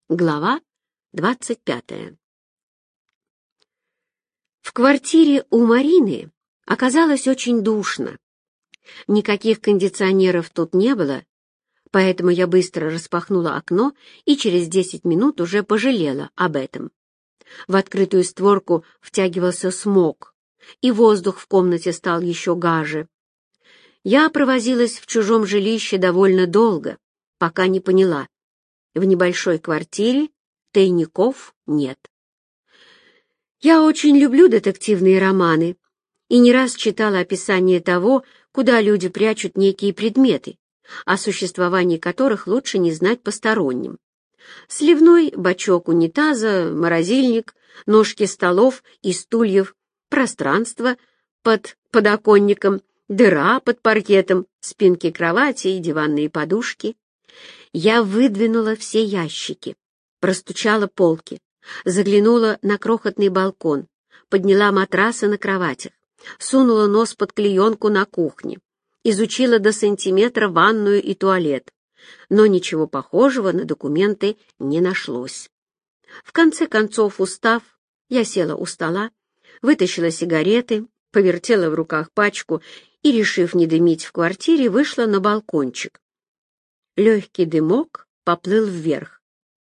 Глава 25. В квартире у Марины оказалось очень душно. Никаких кондиционеров тут не было, поэтому я быстро распахнула окно и через 10 минут уже пожалела об этом. В открытую створку втягивался смог, и воздух в комнате стал еще гаже. Я провозилась в чужом жилище довольно долго, пока не поняла. В небольшой квартире тайников нет. Я очень люблю детективные романы и не раз читала описание того, куда люди прячут некие предметы, о существовании которых лучше не знать посторонним. Сливной бачок унитаза, морозильник, ножки столов и стульев, пространство под подоконником, дыра под паркетом, спинки кровати и диванные подушки. Я выдвинула все ящики, простучала полки, заглянула на крохотный балкон, подняла матрасы на кроватях, сунула нос под клеенку на кухне, изучила до сантиметра ванную и туалет, но ничего похожего на документы не нашлось. В конце концов, устав, я села у стола, вытащила сигареты, повертела в руках пачку и, решив не дымить в квартире, вышла на балкончик. Легкий дымок поплыл вверх.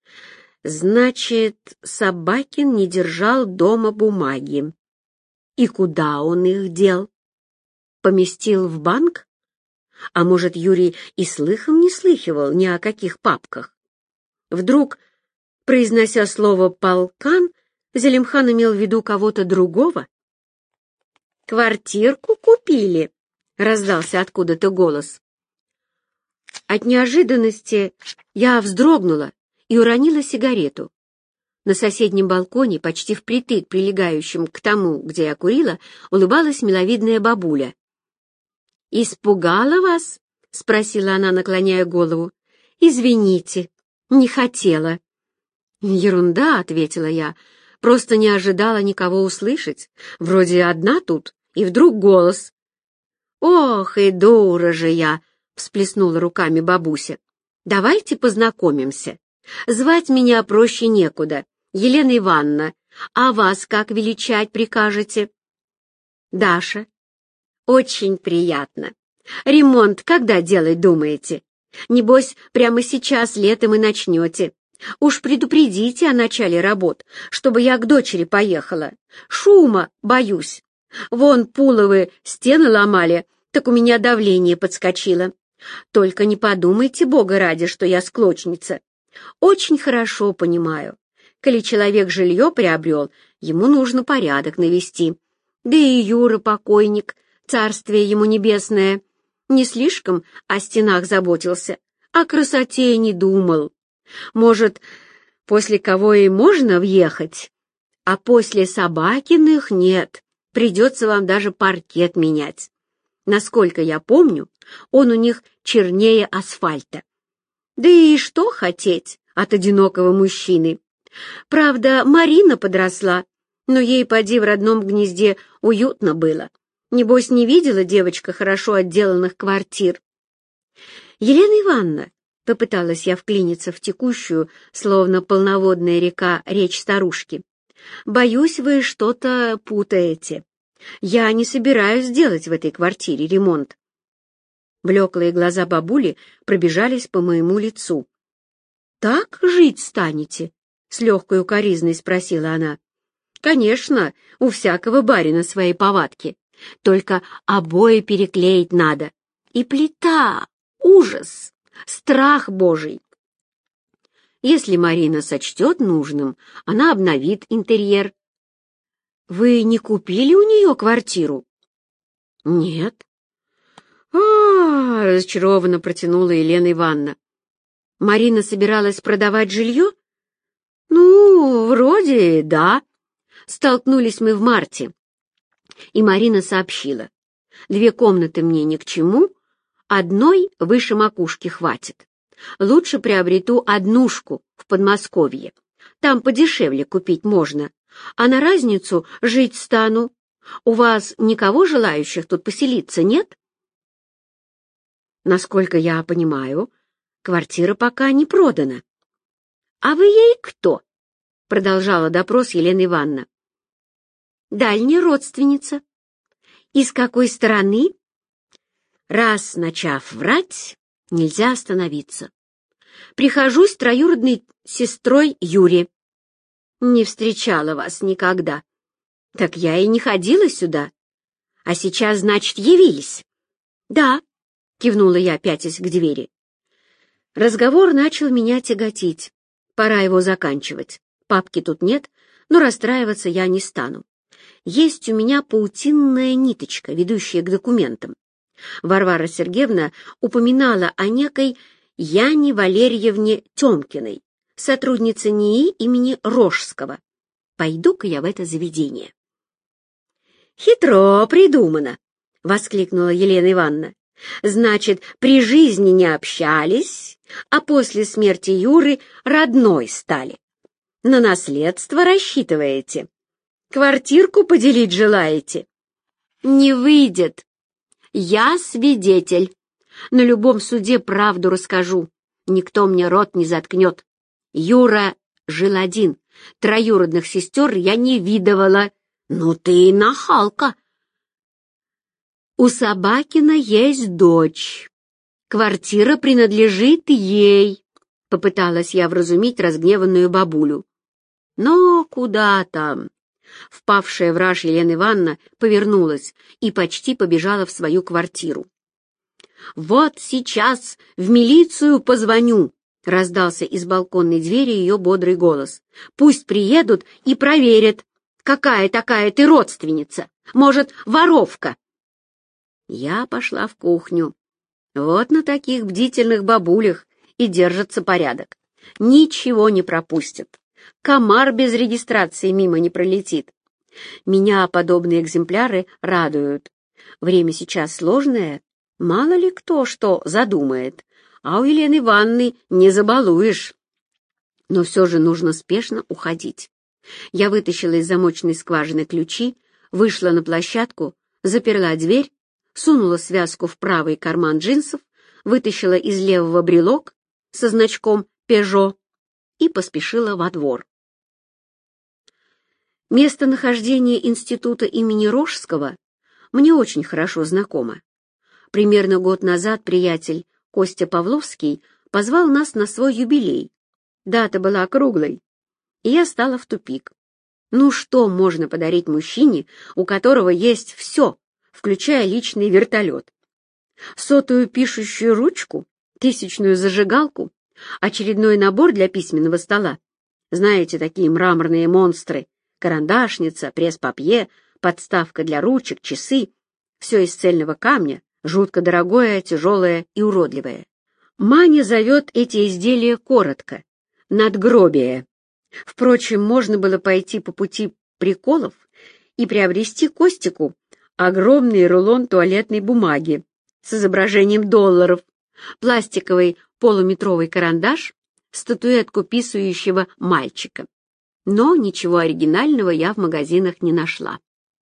Значит, Собакин не держал дома бумаги. И куда он их дел? Поместил в банк? А может, Юрий и слыхом не слыхивал ни о каких папках? Вдруг, произнося слово «полкан», Зелимхан имел в виду кого-то другого? «Квартирку купили?» — раздался откуда-то голос. От неожиданности я вздрогнула и уронила сигарету. На соседнем балконе, почти впритык прилегающем к тому, где я курила, улыбалась миловидная бабуля. «Испугала вас?» — спросила она, наклоняя голову. «Извините, не хотела». «Ерунда», — ответила я, — «просто не ожидала никого услышать. Вроде одна тут, и вдруг голос». «Ох, и дура же я!» — всплеснула руками бабуся. «Давайте познакомимся. Звать меня проще некуда. Елена Ивановна. А вас как величать прикажете?» «Даша». «Очень приятно. Ремонт когда делать думаете? Небось, прямо сейчас летом и начнете. Уж предупредите о начале работ, чтобы я к дочери поехала. Шума боюсь. Вон Пуловы стены ломали, так у меня давление подскочило. Только не подумайте, Бога ради, что я склочница. Очень хорошо понимаю. Коли человек жилье приобрел, ему нужно порядок навести. Да и Юра покойник, царствие ему небесное, не слишком о стенах заботился, о красоте не думал. Может, после кого и можно въехать, а после Собакиных нет, придется вам даже паркет менять. Насколько я помню, он у них чернее асфальта. Да и что хотеть от одинокого мужчины? Правда, Марина подросла, но ей, поди, в родном гнезде уютно было. Небось, не видела девочка хорошо отделанных квартир. «Елена Ивановна», — попыталась я вклиниться в текущую, словно полноводная река, речь старушки, — «боюсь, вы что-то путаете. Я не собираюсь делать в этой квартире ремонт». Блеклые глаза бабули пробежались по моему лицу. «Так жить станете?» — с легкой укоризной спросила она. «Конечно, у всякого барина свои повадки. Только обои переклеить надо. И плита! Ужас! Страх Божий!» Если Марина сочтет нужным, она обновит интерьер. «Вы не купили у нее квартиру?» «Нет». Разочарованно протянула Елена Ивановна. «Марина собиралась продавать жилье?» «Ну, вроде да. Столкнулись мы в марте, и Марина сообщила: 2 комнаты мне ни к чему, одной выше макушки хватит. Лучше приобрету однушку в Подмосковье. Там подешевле купить можно, а на разницу жить стану. У вас никого желающих тут поселиться нет?» «Насколько я понимаю, квартира пока не продана». «А вы ей кто?» — продолжала допрос Елена Ивановна. «Дальняя родственница». «Из какой стороны?» «Раз начав врать, нельзя остановиться. Прихожусь троюродной сестрой Юре». «Не встречала вас никогда». «Так я и не ходила сюда. А сейчас, значит, явились?» «Да», — кивнула я, пятясь к двери. Разговор начал меня тяготить. Пора его заканчивать. Папки тут нет, но расстраиваться я не стану. Есть у меня паутинная ниточка, ведущая к документам. Варвара Сергеевна упоминала о некой Яне Валерьевне Тёмкиной, сотруднице НИИ имени Рожского. Пойду-ка я в это заведение. «Хитро придумано!» — воскликнула Елена Ивановна. «Значит, при жизни не общались, а после смерти Юры родной стали. На наследство рассчитываете? Квартирку поделить желаете?» «Не выйдет. Я свидетель. На любом суде правду расскажу. Никто мне рот не заткнет. Юра жил один. Троюродных сестер я не видывала. Ну ты и нахалка. У Собакина есть дочь. Квартира принадлежит ей», — попыталась я вразумить разгневанную бабулю. Но куда там? Впавшая в раж Елена Ивановна повернулась и почти побежала в свою квартиру. «Вот сейчас в милицию позвоню», — раздался из балконной двери ее бодрый голос. «Пусть приедут и проверят, какая такая ты родственница. Может, воровка?» Я пошла в кухню. Вот на таких бдительных бабулях и держится порядок. Ничего не пропустят. Комар без регистрации мимо не пролетит. Меня подобные экземпляры радуют. Время сейчас сложное, мало ли кто что задумает, а у Елены Ивановны не забалуешь. Но все же нужно спешно уходить. Я вытащила из замочной скважины ключи, вышла на площадку, заперла дверь, сунула связку в правый карман джинсов, вытащила из левого брелок со значком «Пежо» и поспешила во двор. Местонахождение института имени Рожского мне очень хорошо знакомо. Примерно год назад приятель Костя Павловский позвал нас на свой юбилей. Дата была круглой, и я стала в тупик. Ну что можно подарить мужчине, у которого есть все, включая личный вертолет? Сотую пишущую ручку, 1000-ную зажигалку, очередной набор для письменного стола. Знаете, такие мраморные монстры, карандашница, пресс-папье, подставка для ручек, часы. Все из цельного камня, жутко дорогое, тяжелое и уродливое. Маня зовет эти изделия коротко — надгробие. Впрочем, можно было пойти по пути приколов и приобрести Костику огромный рулон туалетной бумаги с изображением долларов, пластиковый полуметровый карандаш, статуэтку писающего мальчика. Но ничего оригинального я в магазинах не нашла.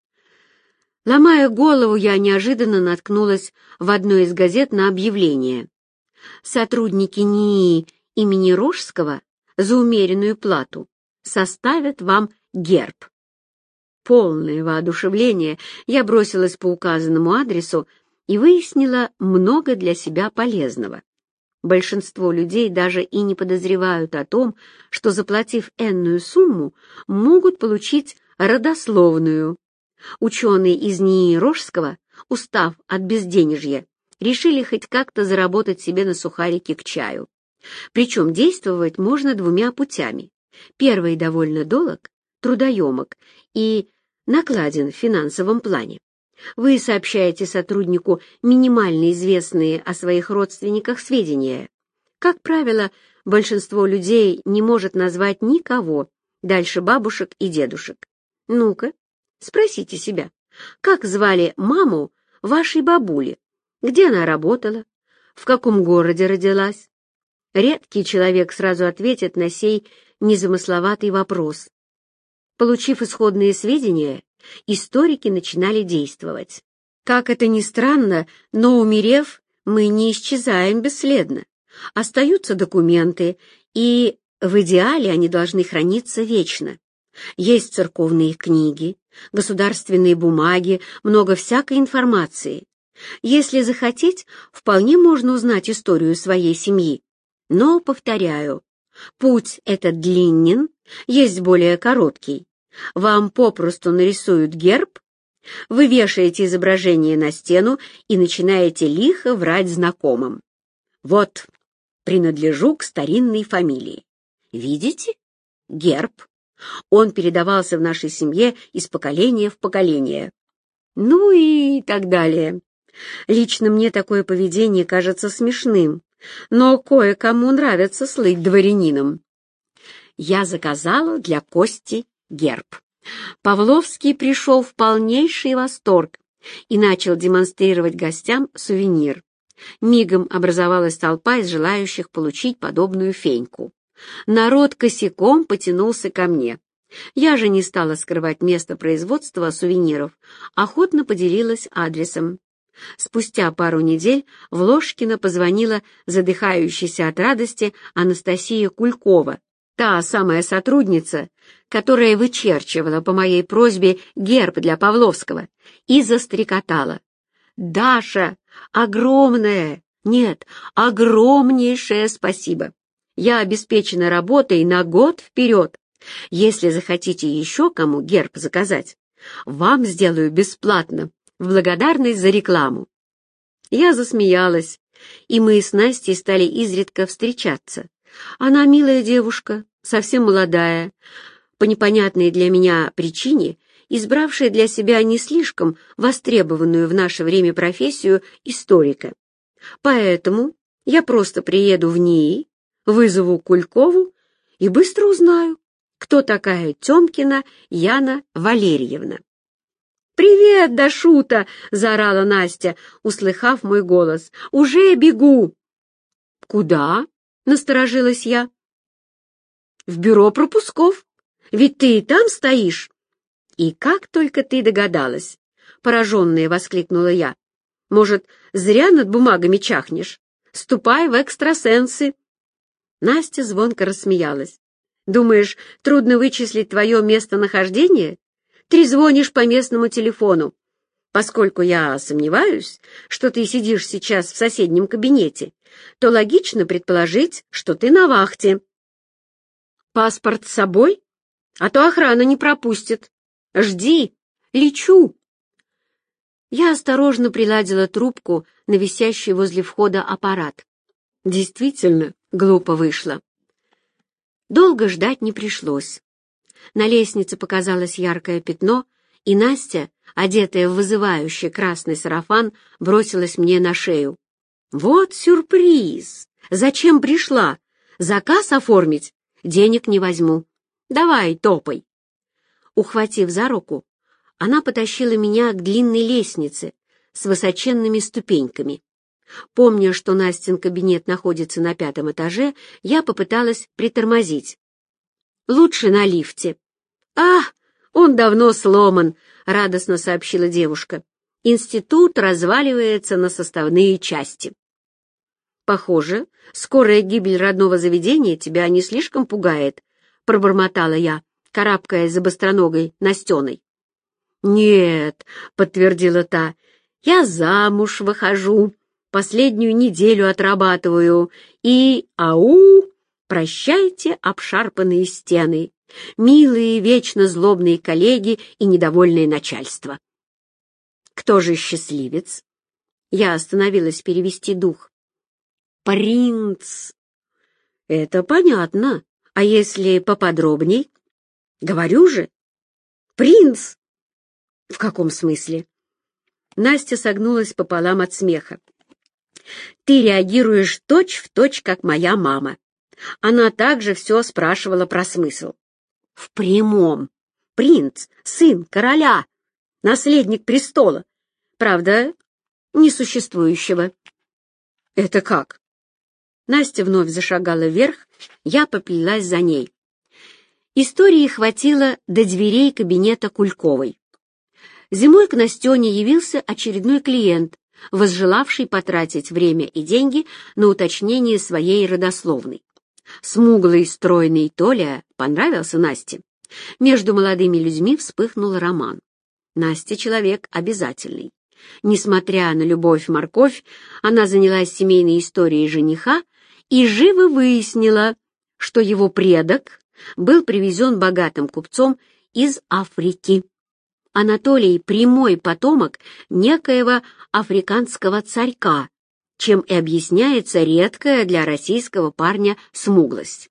Ломая голову, я неожиданно наткнулась в одной из газет на объявление. Сотрудники НИИ имени Рожского за умеренную плату составят вам герб. Полное воодушевление, я бросилась по указанному адресу и выяснила много для себя полезного. Большинство людей даже и не подозревают о том, что, заплатив энную сумму, могут получить родословную. Ученые из НИИ Рожского, устав от безденежья, решили хоть как-то заработать себе на сухарики к чаю. Причем действовать можно двумя путями. Первый довольно долг, трудоемок и накладен в финансовом плане. Вы сообщаете сотруднику минимально известные о своих родственниках сведения. Как правило, большинство людей не может назвать никого дальше бабушек и дедушек. Ну-ка, спросите себя, как звали маму вашей бабули, где она работала, в каком городе родилась? Редкий человек сразу ответит на сей незамысловатый вопрос. Получив исходные сведения, историки начинали действовать. Как это ни странно, но умерев, мы не исчезаем бесследно. Остаются документы, и В идеале они должны храниться вечно. Есть церковные книги, государственные бумаги, много всякой информации. Если захотеть, вполне можно узнать историю своей семьи. Но, повторяю, путь этот длинен, есть более короткий. Вам попросту нарисуют герб, вы вешаете изображение на стену и начинаете лихо врать знакомым. Вот, принадлежу к старинной фамилии. Видите? Герб. Он передавался в нашей семье из поколения в поколение. Ну и так далее. Лично мне такое поведение кажется смешным, но кое-кому нравится слыть дворянином. Я заказала для Кости герб. Павловский пришел в полнейший восторг и начал демонстрировать гостям сувенир. Мигом образовалась толпа из желающих получить подобную феньку. Народ косяком потянулся ко мне. Я же не стала скрывать место производства сувениров, охотно поделилась адресом. Спустя пару недель в Ложкино позвонила задыхающаяся от радости Анастасия Кулькова, та самая сотрудница, которая вычерчивала по моей просьбе герб для Павловского, и застрекотала. «Даша, огромное, нет, огромнейшее спасибо! Я обеспечена работой на год вперед. Если захотите еще кому герб заказать, вам сделаю бесплатно, в благодарность за рекламу». Я засмеялась, и мы с Настей стали изредка встречаться. Она милая девушка, совсем молодая, по непонятной для меня причине, избравшая для себя не слишком востребованную в наше время профессию историка. Поэтому я просто приеду в НИИ, вызову Кулькову и быстро узнаю, кто такая Тёмкина Яна Валерьевна. «Привет, Дашута!» — заорала Настя, услыхав мой голос. «Уже бегу!» «Куда?» — насторожилась я. «В бюро пропусков. Ведь ты и там стоишь». «И как только ты догадалась!» — пораженная воскликнула я. «Может, зря над бумагами чахнешь? Ступай в экстрасенсы!» Настя звонко рассмеялась. «Думаешь, трудно вычислить твое местонахождение? Трезвонишь по местному телефону. Поскольку я сомневаюсь, что ты сидишь сейчас в соседнем кабинете, то логично предположить, что ты на вахте. Паспорт с собой? А то охрана не пропустит. Жди, лечу». Я осторожно приладила трубку на висящий возле входа аппарат. Действительно, глупо вышло. Долго ждать не пришлось. На лестнице показалось яркое пятно, и Настя, одетая в вызывающий красный сарафан, бросилась мне на шею. «Вот сюрприз! Зачем пришла? Заказ оформить? Денег не возьму. Давай, топай!» Ухватив за руку, она потащила меня к длинной лестнице с высоченными ступеньками. Помня, что Настин кабинет находится на 5-м этаже, я попыталась притормозить. «Лучше на лифте». «Ах, он давно сломан», — радостно сообщила девушка. «Институт разваливается на составные части». «Похоже, скорая гибель родного заведения тебя не слишком пугает», — пробормотала я, карабкаясь за быстроногой Настеной. «Нет», — подтвердила та, — «я замуж выхожу, последнюю неделю отрабатываю, и, прощайте обшарпанные стены, милые вечно злобные коллеги и недовольное начальство». «Кто же счастливец?» Я остановилась перевести дух. «Принц». «Это понятно. А если поподробней?» «Говорю же. Принц». «В каком смысле?» Настя согнулась пополам от смеха. «Ты реагируешь точь-в-точь, как моя мама. Она также все спрашивала про смысл». «В прямом. Принц, сын короля, наследник престола. Правда, несуществующего». «Это как?» Настя вновь зашагала вверх, я поплелась за ней. Истории хватило до дверей кабинета Кульковой. Зимой к Настене явился очередной клиент, возжелавший потратить время и деньги на уточнение своей родословной. Смуглый, стройный Толя понравился Насте. Между молодыми людьми вспыхнул роман. Настя человек обязательный. Несмотря на любовь-морковь, она занялась семейной историей жениха и живо выяснила, что его предок был привезен богатым купцом из Африки. Анатолий — прямой потомок некоего африканского царька, чем и объясняется редкая для российского парня смуглость.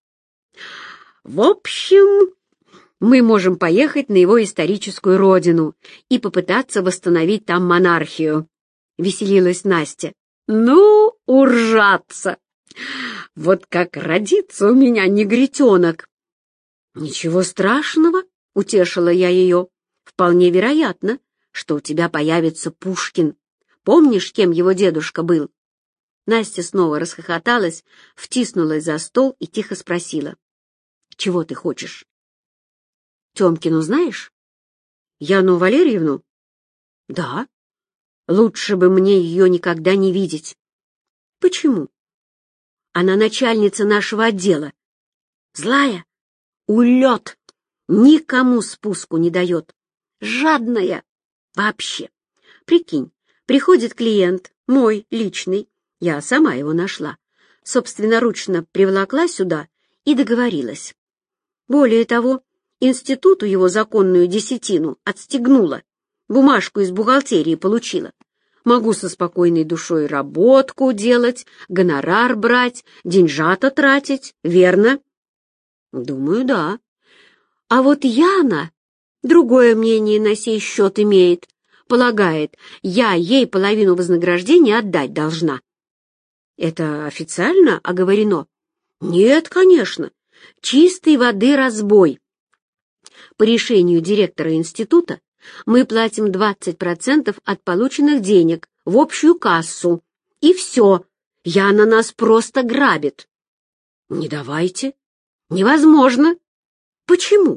В общем, мы можем поехать на его историческую родину и попытаться восстановить там монархию, — веселилась Настя. Ну, уржаться! Вот как родится у меня негритенок. Ничего страшного, — утешила я ее. Вполне вероятно, что у тебя появится Пушкин. Помнишь, кем его дедушка был? Настя снова расхохоталась, втиснулась за стол и тихо спросила. Чего ты хочешь? Тёмкину знаешь? Яну Валерьевну? Да. Лучше бы мне ее никогда не видеть. Почему? Она начальница нашего отдела. Злая, улет, никому спуску не дает. Жадная вообще. Прикинь, приходит клиент, мой личный, я сама его нашла, собственноручно приволокла сюда и договорилась. Более того, институту его законную десятину отстегнула, бумажку из бухгалтерии получила. Могу со спокойной душой работку делать, гонорар брать, деньжата тратить, верно? Думаю, да. А вот Яна другое мнение на сей счет имеет. Полагает, я ей половину вознаграждения отдать должна. Это официально оговорено? Нет, конечно. Чистой воды разбой. По решению директора института мы платим 20% от полученных денег в общую кассу. И все. Яна нас просто грабит. Не давайте. Невозможно. Почему?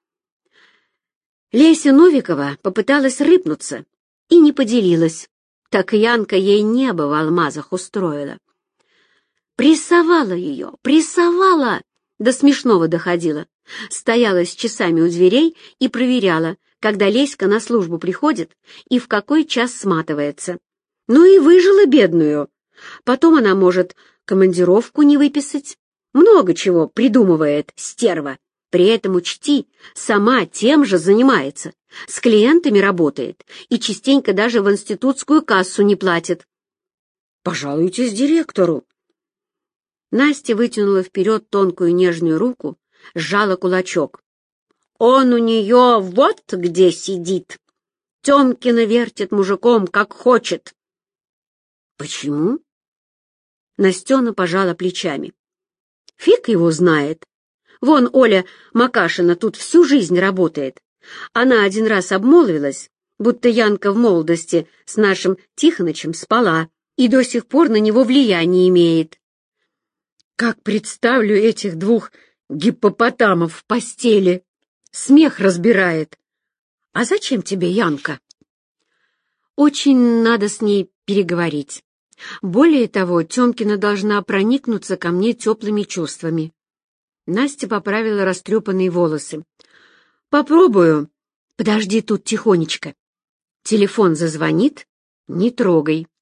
Леся Новикова попыталась рыпнуться и не поделилась. Так Янка ей небо в алмазах устроила. Прессовала ее, прессовала. До смешного доходила. Стояла с часами у дверей и проверяла, когда Леська на службу приходит и в какой час сматывается. Ну и выжила бедную. Потом она может командировку не выписать. Много чего придумывает стерва. При этом учти, сама тем же занимается. С клиентами работает и частенько даже в институтскую кассу не платит. Пожалуйтесь директору. Настя вытянула вперед тонкую нежную руку, сжала кулачок. Он у нее вот где сидит. Тёмкина вертит мужиком, как хочет. Почему? Настена пожала плечами. Фиг его знает. Вон Оля Макашина тут всю жизнь работает. Она один раз обмолвилась, будто Янка в молодости с нашим Тихонычем спала и до сих пор на него влияние имеет. Как представлю этих двух гиппопотамов в постели. Смех разбирает. А зачем тебе Янка? Очень надо с ней переговорить. Более того, Тёмкина должна проникнуться ко мне теплыми чувствами. Настя поправила растрепанные волосы. Попробую. Подожди тут тихонечко. Телефон зазвонит, не трогай.